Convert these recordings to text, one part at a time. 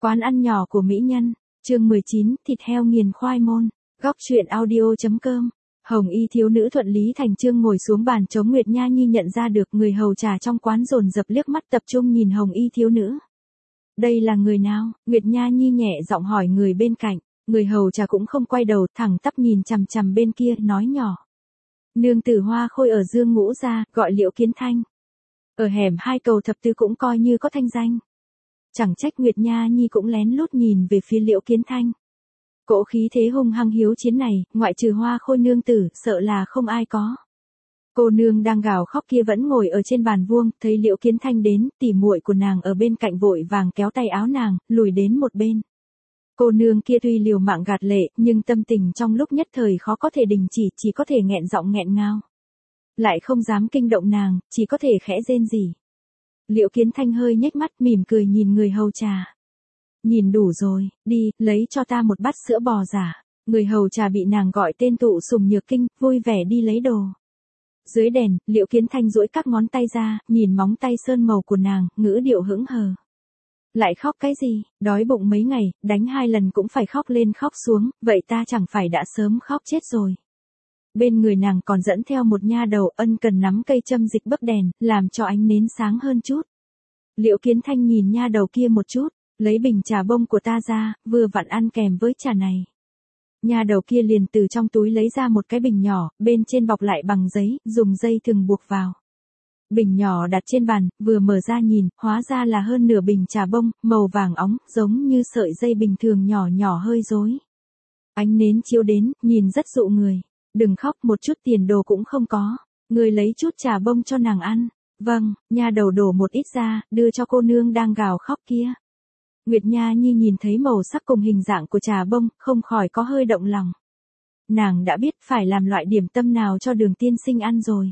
Quán ăn nhỏ của mỹ nhân, chương 19, thịt heo nghiền khoai môn, góc truyện audio.com. Hồng y thiếu nữ thuận lý thành chương ngồi xuống bàn chống Nguyệt Nha Nhi nhận ra được người hầu trà trong quán dồn dập liếc mắt tập trung nhìn hồng y thiếu nữ. Đây là người nào? Nguyệt Nha Nhi nhẹ giọng hỏi người bên cạnh, người hầu trà cũng không quay đầu thẳng tắp nhìn chằm chằm bên kia nói nhỏ. Nương tử Hoa Khôi ở Dương Ngũ gia, gọi Liễu Kiến Thanh. Ở hẻm Hai Cầu Thập Tứ cũng coi như có thanh danh. Chẳng trách Nguyệt Nha Nhi cũng lén lút nhìn về phía Liễu Kiến Thanh. Cỗ khí thế hung hăng hiếu chiến này, ngoại trừ Hoa Khôi nương tử, sợ là không ai có. Cô nương đang gào khóc kia vẫn ngồi ở trên bàn vuông, thấy Liễu Kiến Thanh đến, tỉ muội của nàng ở bên cạnh vội vàng kéo tay áo nàng, lùi đến một bên. Cô nương kia tuy liều mạng gạt lệ, nhưng tâm tình trong lúc nhất thời khó có thể đình chỉ có thể nghẹn giọng nghẹn ngào. Lại không dám kinh động nàng, chỉ có thể khẽ rên rỉ. Liễu Kiến Thanh hơi nhếch mắt mỉm cười nhìn người hầu trà. Nhìn đủ rồi, đi, lấy cho ta một bát sữa bò giả. Người hầu trà bị nàng gọi tên Tụ Sùng Nhược Kinh, vui vẻ đi lấy đồ. Dưới đèn, Liễu Kiến Thanh duỗi các ngón tay ra, nhìn móng tay sơn màu của nàng, ngữ điệu hững hờ. Lại khóc cái gì, đói bụng mấy ngày, đánh 2 lần cũng phải khóc lên khóc xuống, vậy ta chẳng phải đã sớm khóc chết rồi. Bên người nàng còn dẫn theo một nha đầu ân cần nắm cây châm dịch bấc đèn, làm cho ánh nến sáng hơn chút. Liễu Kiến Thanh nhìn nha đầu kia một chút, lấy bình trà bông của ta ra, vừa vặn ăn kèm với trà này. Nha đầu kia liền từ trong túi lấy ra một cái bình nhỏ, bên trên bọc lại bằng giấy, dùng dây thừng buộc vào. Bình nhỏ đặt trên bàn, vừa mở ra nhìn, hóa ra là hơn nửa bình trà bông, màu vàng óng, giống như sợi dây bình thường nhỏ nhỏ hơi rối. Ánh nến chiếu đến, nhìn rất dụ người. Đừng khóc, một chút tiền đồ cũng không có. Người lấy chút trà bông cho nàng ăn. Vâng, nha đầu đổ một ít ra, đưa cho cô nương đang gào khóc kia. Nguyệt Nha Nhi nhìn thấy màu sắc cùng hình dạng của trà bông, không khỏi có hơi động lòng. Nàng đã biết phải làm loại điểm tâm nào cho Đường tiên sinh ăn rồi.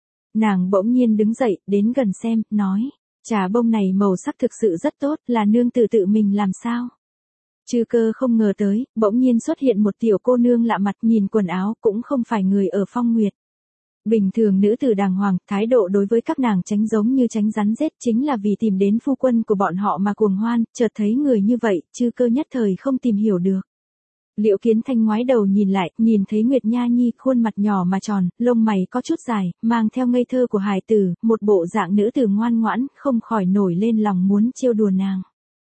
Nàng bỗng nhiên đứng dậy, đến gần xem, nói. Trà bông này màu sắc thực sự rất tốt, là nương tự mình làm sao? Chư Cơ không ngờ tới, bỗng nhiên xuất hiện một tiểu cô nương lạ mặt nhìn quần áo cũng không phải người ở Phong Nguyệt. Bình thường nữ tử đàng hoàng, thái độ đối với các nàng tránh giống như tránh rắn rết chính là vì tìm đến phu quân của bọn họ mà cuồng hoan, chợt thấy người như vậy, Chư Cơ nhất thời không tìm hiểu được. Liễu Kiến Thanh ngoái đầu nhìn lại, nhìn thấy Nguyệt Nha Nhi khuôn mặt nhỏ mà tròn, lông mày có chút dài, mang theo ngây thơ của hài tử, một bộ dạng nữ tử ngoan ngoãn, không khỏi nổi lên lòng muốn trêu đùa nàng.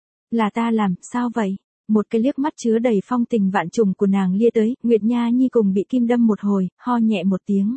Là ta làm, sao vậy? Một cái liếc mắt chứa đầy phong tình vạn trùng của nàng lia tới, Nguyệt Nha Nhi cùng bị kim đâm một hồi, ho nhẹ một tiếng.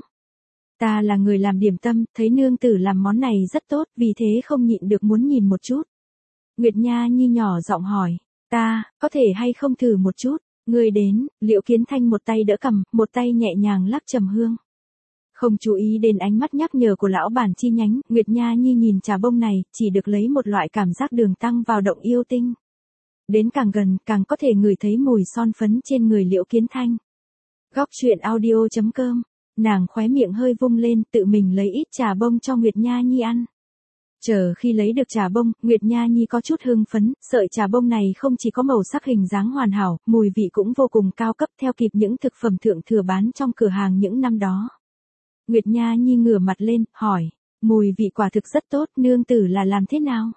Ta là người làm điểm tâm, thấy nương tử làm món này rất tốt, vì thế không nhịn được muốn nhìn một chút. Nguyệt Nha Nhi nhỏ giọng hỏi, ta, có thể hay không thử một chút? Người đến, Liễu Kiến Thanh một tay đỡ cầm, một tay nhẹ nhàng lắc trầm hương. Không chú ý đến ánh mắt nhắc nhở của lão bản chi nhánh, Nguyệt Nha Nhi nhìn trà bông này, chỉ được lấy một loại cảm giác đường tăng vào động yêu tinh. Đến càng gần, càng có thể ngửi thấy mùi son phấn trên người Liễu Kiến Thanh. Góc truyện audio.com, nàng khóe miệng hơi vung lên, tự mình lấy ít trà bông cho Nguyệt Nha Nhi ăn. Chờ khi lấy được trà bông, Nguyệt Nha Nhi có chút hưng phấn, sợi trà bông này không chỉ có màu sắc hình dáng hoàn hảo, mùi vị cũng vô cùng cao cấp theo kịp những thực phẩm thượng thừa bán trong cửa hàng những năm đó. Nguyệt Nha Nhi ngửa mặt lên, hỏi, mùi vị quả thực rất tốt, nương tử là làm thế nào?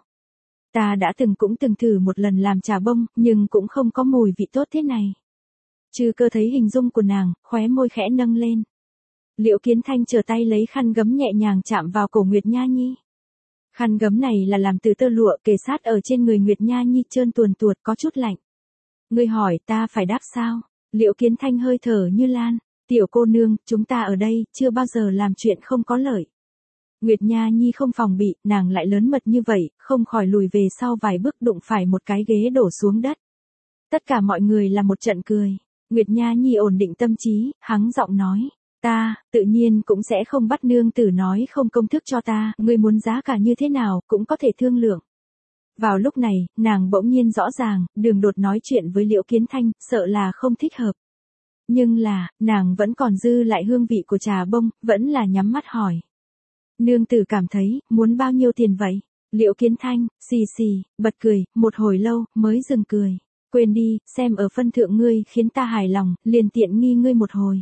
Ta đã cũng từng thử một lần làm trà bông, nhưng cũng không có mùi vị tốt thế này. Chư Cơ thấy hình dung của nàng, khóe môi khẽ nâng lên. Liễu Kiến Thanh trở tay lấy khăn gấm nhẹ nhàng chạm vào cổ Nguyệt Nha Nhi. Khăn gấm này là làm từ tơ lụa kề sát ở trên người Nguyệt Nha Nhi trơn tuồn tuột có chút lạnh. Ngươi hỏi ta phải đáp sao? Liễu Kiến Thanh hơi thở như lan. Tiểu cô nương, chúng ta ở đây, chưa bao giờ làm chuyện không có lợi. Nguyệt Nha Nhi không phòng bị, nàng lại lớn mật như vậy, không khỏi lùi về sau vài bước đụng phải một cái ghế đổ xuống đất. Tất cả mọi người là một trận cười. Nguyệt Nha Nhi ổn định tâm trí, hắng giọng nói. Ta, tự nhiên cũng sẽ không bắt nương tử nói không công thức cho ta, ngươi muốn giá cả như thế nào, cũng có thể thương lượng. Vào lúc này, nàng bỗng nhiên rõ ràng, Đường Đột nói chuyện với Liễu Kiến Thanh, sợ là không thích hợp. Nhưng là, nàng vẫn còn dư lại hương vị của trà bông, vẫn là nhắm mắt hỏi. Nương tử cảm thấy, muốn bao nhiêu tiền vậy? Liễu Kiến Thanh, xì xì, bật cười, một hồi lâu, mới dừng cười. Quên đi, xem ở phân thượng ngươi khiến ta hài lòng, liền tiện nghi ngươi một hồi.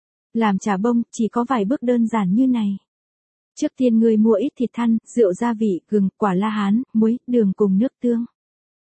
Làm trà bông, chỉ có vài bước đơn giản như này. Trước tiên ngươi mua ít thịt thăn, rượu gia vị, gừng, quả la hán, muối, đường cùng nước tương.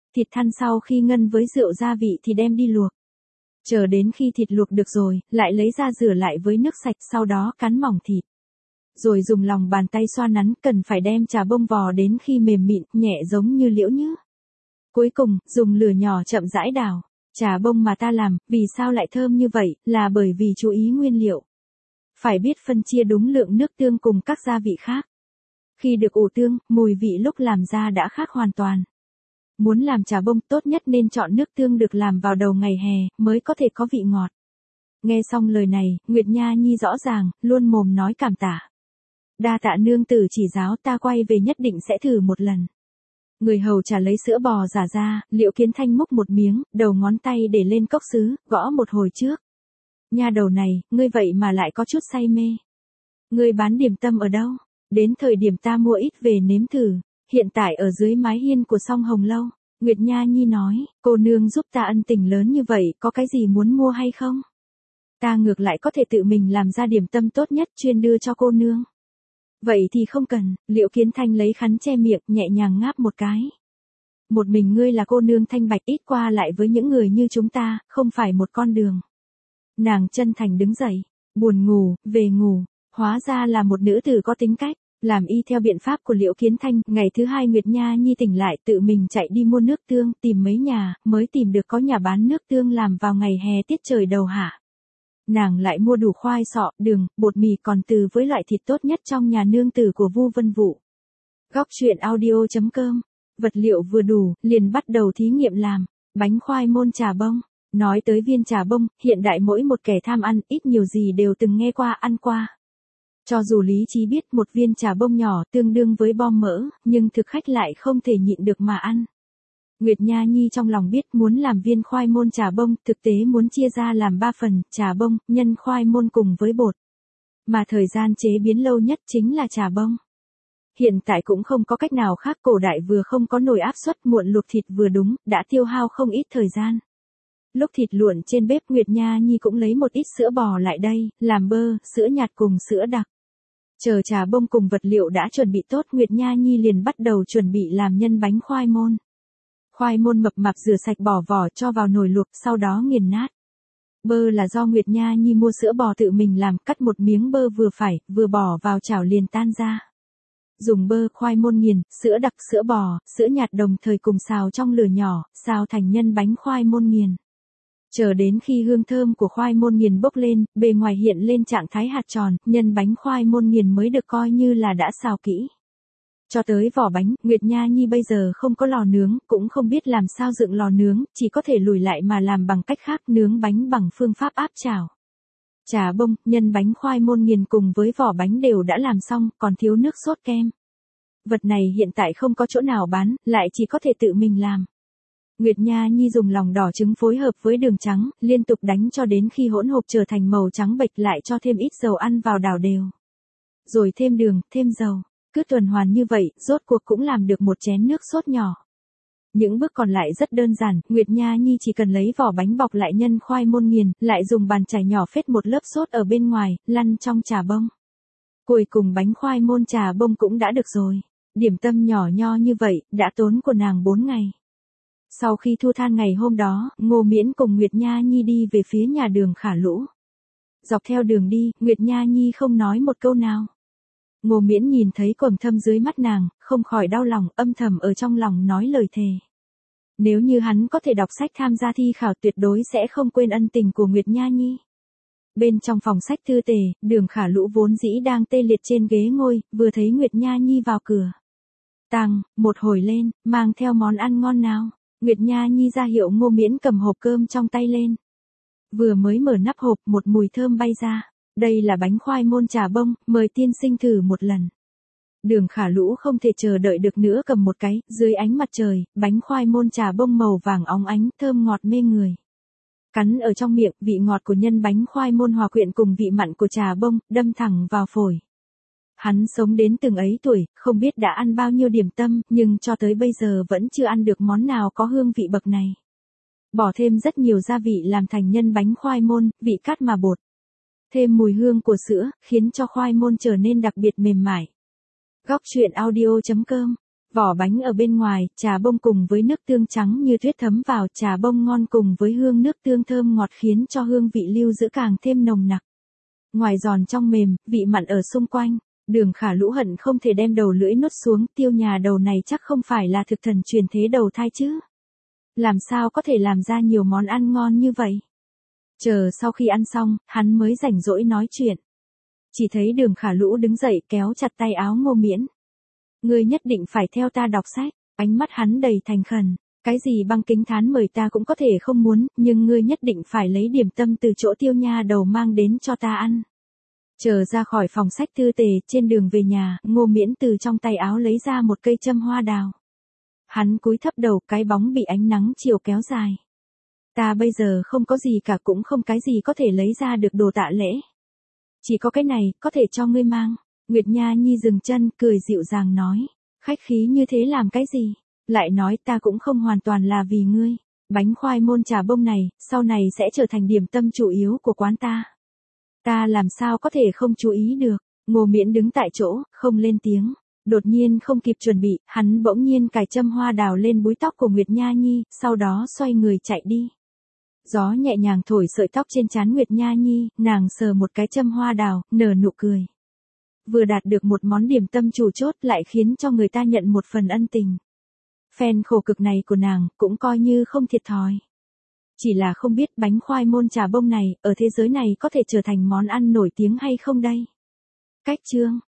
Thịt thăn sau khi ngân với rượu gia vị thì đem đi luộc. Chờ đến khi thịt luộc được rồi, lại lấy ra rửa lại với nước sạch, sau đó cắn mỏng thịt. Rồi dùng lòng bàn tay xoa nắn, cần phải đem chả bông vò đến khi mềm mịn, nhẹ giống như liễu nhứ. Cuối cùng, dùng lửa nhỏ chậm rãi đảo. Chả bông mà ta làm, vì sao lại thơm như vậy, là bởi vì chú ý nguyên liệu. Phải biết phân chia đúng lượng nước tương cùng các gia vị khác. Khi được ủ tương, mùi vị lúc làm ra đã khác hoàn toàn. Muốn làm chả bông tốt nhất nên chọn nước tương được làm vào đầu ngày hè, mới có thể có vị ngọt. Nghe xong lời này, Nguyệt Nha Nhi rõ ràng, luôn mồm nói cảm tạ. Đa tạ nương tử chỉ giáo, ta quay về nhất định sẽ thử một lần. Người hầu trả lấy sữa bò giả ra, Liễu Kiến Thanh múc một miếng, đầu ngón tay để lên cốc sứ, gõ một hồi trước. Nha đầu này, ngươi vậy mà lại có chút say mê. Ngươi bán điểm tâm ở đâu? Đến thời điểm ta mua ít về nếm thử. Hiện tại ở dưới mái hiên của Song Hồng Lâu. Nguyệt Nha Nhi nói, cô nương giúp ta ân tình lớn như vậy, có cái gì muốn mua hay không? Ta ngược lại có thể tự mình làm ra điểm tâm tốt nhất chuyên đưa cho cô nương. Vậy thì không cần, Liễu Kiến Thanh lấy khăn che miệng, nhẹ nhàng ngáp một cái. Một mình ngươi là cô nương thanh bạch, ít qua lại với những người như chúng ta, không phải một con đường. Nàng chân thành đứng dậy, buồn ngủ, về ngủ, hóa ra là một nữ tử có tính cách. Làm y theo biện pháp của Liễu Kiến Thanh, ngày thứ hai Nguyệt Nha Nhi tỉnh lại tự mình chạy đi mua nước tương, tìm mấy nhà, mới tìm được có nhà bán nước tương làm vào ngày hè tiết trời đầu hạ. Nàng lại mua đủ khoai sọ, đường, bột mì còn từ với loại thịt tốt nhất trong nhà nương tử của Vu Vân Vũ. Góc truyện audio.com. Vật liệu vừa đủ, liền bắt đầu thí nghiệm làm bánh khoai môn trà bông. Nói tới viên trà bông, hiện đại mỗi một kẻ tham ăn, ít nhiều gì đều từng nghe qua ăn qua. Cho dù lý trí biết một viên trà bông nhỏ tương đương với bom mỡ, nhưng thực khách lại không thể nhịn được mà ăn. Nguyệt Nha Nhi trong lòng biết muốn làm viên khoai môn trà bông, thực tế muốn chia ra làm 3 phần, trà bông, nhân khoai môn cùng với bột. Mà thời gian chế biến lâu nhất chính là trà bông. Hiện tại cũng không có cách nào khác, cổ đại vừa không có nồi áp suất, muộn luộc thịt vừa đúng, đã tiêu hao không ít thời gian. Lúc thịt luộn trên bếp, Nguyệt Nha Nhi cũng lấy một ít sữa bò lại đây, làm bơ, sữa nhạt cùng sữa đặc. Chờ trà bông cùng vật liệu đã chuẩn bị tốt, Nguyệt Nha Nhi liền bắt đầu chuẩn bị làm nhân bánh khoai môn. Khoai môn mập mạp rửa sạch bỏ vỏ cho vào nồi luộc, sau đó nghiền nát. Bơ là do Nguyệt Nha Nhi mua sữa bò tự mình làm, cắt một miếng bơ vừa phải, vừa bỏ vào chảo liền tan ra. Dùng bơ, khoai môn nghiền, sữa đặc, sữa bò, sữa nhạt đồng thời cùng xào trong lửa nhỏ, xào thành nhân bánh khoai môn nghiền. Chờ đến khi hương thơm của khoai môn nghiền bốc lên, bề ngoài hiện lên trạng thái hạt tròn, nhân bánh khoai môn nghiền mới được coi như là đã xào kỹ. Cho tới vỏ bánh, Nguyệt Nha Nhi bây giờ không có lò nướng, cũng không biết làm sao dựng lò nướng, chỉ có thể lùi lại mà làm bằng cách khác, nướng bánh bằng phương pháp áp chảo. Trà bông, nhân bánh khoai môn nghiền cùng với vỏ bánh đều đã làm xong, còn thiếu nước sốt kem. Vật này hiện tại không có chỗ nào bán, lại chỉ có thể tự mình làm. Nguyệt Nha Nhi dùng lòng đỏ trứng phối hợp với đường trắng, liên tục đánh cho đến khi hỗn hợp trở thành màu trắng bệch, lại cho thêm ít dầu ăn vào đảo đều. Rồi thêm đường, thêm dầu. Cứ tuần hoàn như vậy, rốt cuộc cũng làm được một chén nước sốt nhỏ. Những bước còn lại rất đơn giản, Nguyệt Nha Nhi chỉ cần lấy vỏ bánh bọc lại nhân khoai môn nghiền, lại dùng bàn chải nhỏ phết một lớp sốt ở bên ngoài, lăn trong trà bông. Cuối cùng bánh khoai môn trà bông cũng đã được rồi. Điểm tâm nhỏ nho như vậy, đã tốn của nàng 4 ngày. Sau khi thu than ngày hôm đó, Ngô Miễn cùng Nguyệt Nha Nhi đi về phía nhà Đường Khả Lũ. Dọc theo đường đi, Nguyệt Nha Nhi không nói một câu nào. Ngô Miễn nhìn thấy quầng thâm dưới mắt nàng, không khỏi đau lòng, âm thầm ở trong lòng nói lời thề. Nếu như hắn có thể đọc sách tham gia thi khảo, tuyệt đối sẽ không quên ân tình của Nguyệt Nha Nhi. Bên trong phòng sách thư tề, Đường Khả Lũ vốn dĩ đang tê liệt trên ghế ngồi, vừa thấy Nguyệt Nha Nhi vào cửa. Tàng, một hồi lên, mang theo món ăn ngon nào. Nguyệt Nha Nhi ra hiệu Ngô Miễn cầm hộp cơm trong tay lên. Vừa mới mở nắp hộp, một mùi thơm bay ra. Đây là bánh khoai môn trà bông, mời tiên sinh thử một lần. Đường Khả Lũ không thể chờ đợi được nữa, cầm một cái, dưới ánh mặt trời, bánh khoai môn trà bông màu vàng óng ánh, thơm ngọt mê người. Cắn ở trong miệng, vị ngọt của nhân bánh khoai môn hòa quyện cùng vị mặn của trà bông, đâm thẳng vào phổi. Hắn sống đến từng ấy tuổi, không biết đã ăn bao nhiêu điểm tâm, nhưng cho tới bây giờ vẫn chưa ăn được món nào có hương vị bậc này. Bỏ thêm rất nhiều gia vị làm thành nhân bánh khoai môn, vị cát mà bột. Thêm mùi hương của sữa, khiến cho khoai môn trở nên đặc biệt mềm mại. Góc truyện audio.com Vỏ bánh ở bên ngoài, trà bông cùng với nước tương trắng như tuyết thấm vào, trà bông ngon cùng với hương nước tương thơm ngọt khiến cho hương vị lưu giữ càng thêm nồng nặc. Ngoài giòn trong mềm, vị mặn ở xung quanh. Đường Khả Lũ hận không thể đem đầu lưỡi nuốt xuống, Tiêu nhà đầu này chắc không phải là thực thần truyền thế đầu thai chứ. Làm sao có thể làm ra nhiều món ăn ngon như vậy? Chờ sau khi ăn xong, hắn mới rảnh rỗi nói chuyện. Chỉ thấy Đường Khả Lũ đứng dậy kéo chặt tay áo Ngô Miễn. Ngươi nhất định phải theo ta đọc sách, ánh mắt hắn đầy thành khẩn. Cái gì băng kính thán mời ta cũng có thể không muốn, nhưng ngươi nhất định phải lấy điểm tâm từ chỗ Tiêu nha đầu mang đến cho ta ăn. Chờ ra khỏi phòng sách thư tề, trên đường về nhà, Ngô Miễn từ trong tay áo lấy ra một cây châm hoa đào. Hắn cúi thấp đầu, cái bóng bị ánh nắng chiều kéo dài. Ta bây giờ không có gì cả, cũng không cái gì có thể lấy ra được đồ tạ lễ. Chỉ có cái này, có thể cho ngươi mang. Nguyệt Nha Nhi dừng chân, cười dịu dàng nói. Khách khí như thế làm cái gì? Lại nói ta cũng không hoàn toàn là vì ngươi. Bánh khoai môn trà bông này, sau này sẽ trở thành điểm tâm chủ yếu của quán ta. Ta làm sao có thể không chú ý được. Ngô Miễn đứng tại chỗ, không lên tiếng. Đột nhiên không kịp chuẩn bị, hắn bỗng nhiên cài châm hoa đào lên búi tóc của Nguyệt Nha Nhi, sau đó xoay người chạy đi. Gió nhẹ nhàng thổi sợi tóc trên trán Nguyệt Nha Nhi, nàng sờ một cái châm hoa đào, nở nụ cười. Vừa đạt được một món điểm tâm chủ chốt lại khiến cho người ta nhận một phần ân tình. Phen khổ cực này của nàng cũng coi như không thiệt thòi. Chỉ là không biết bánh khoai môn trà bông này ở thế giới này có thể trở thành món ăn nổi tiếng hay không đây. Cách chương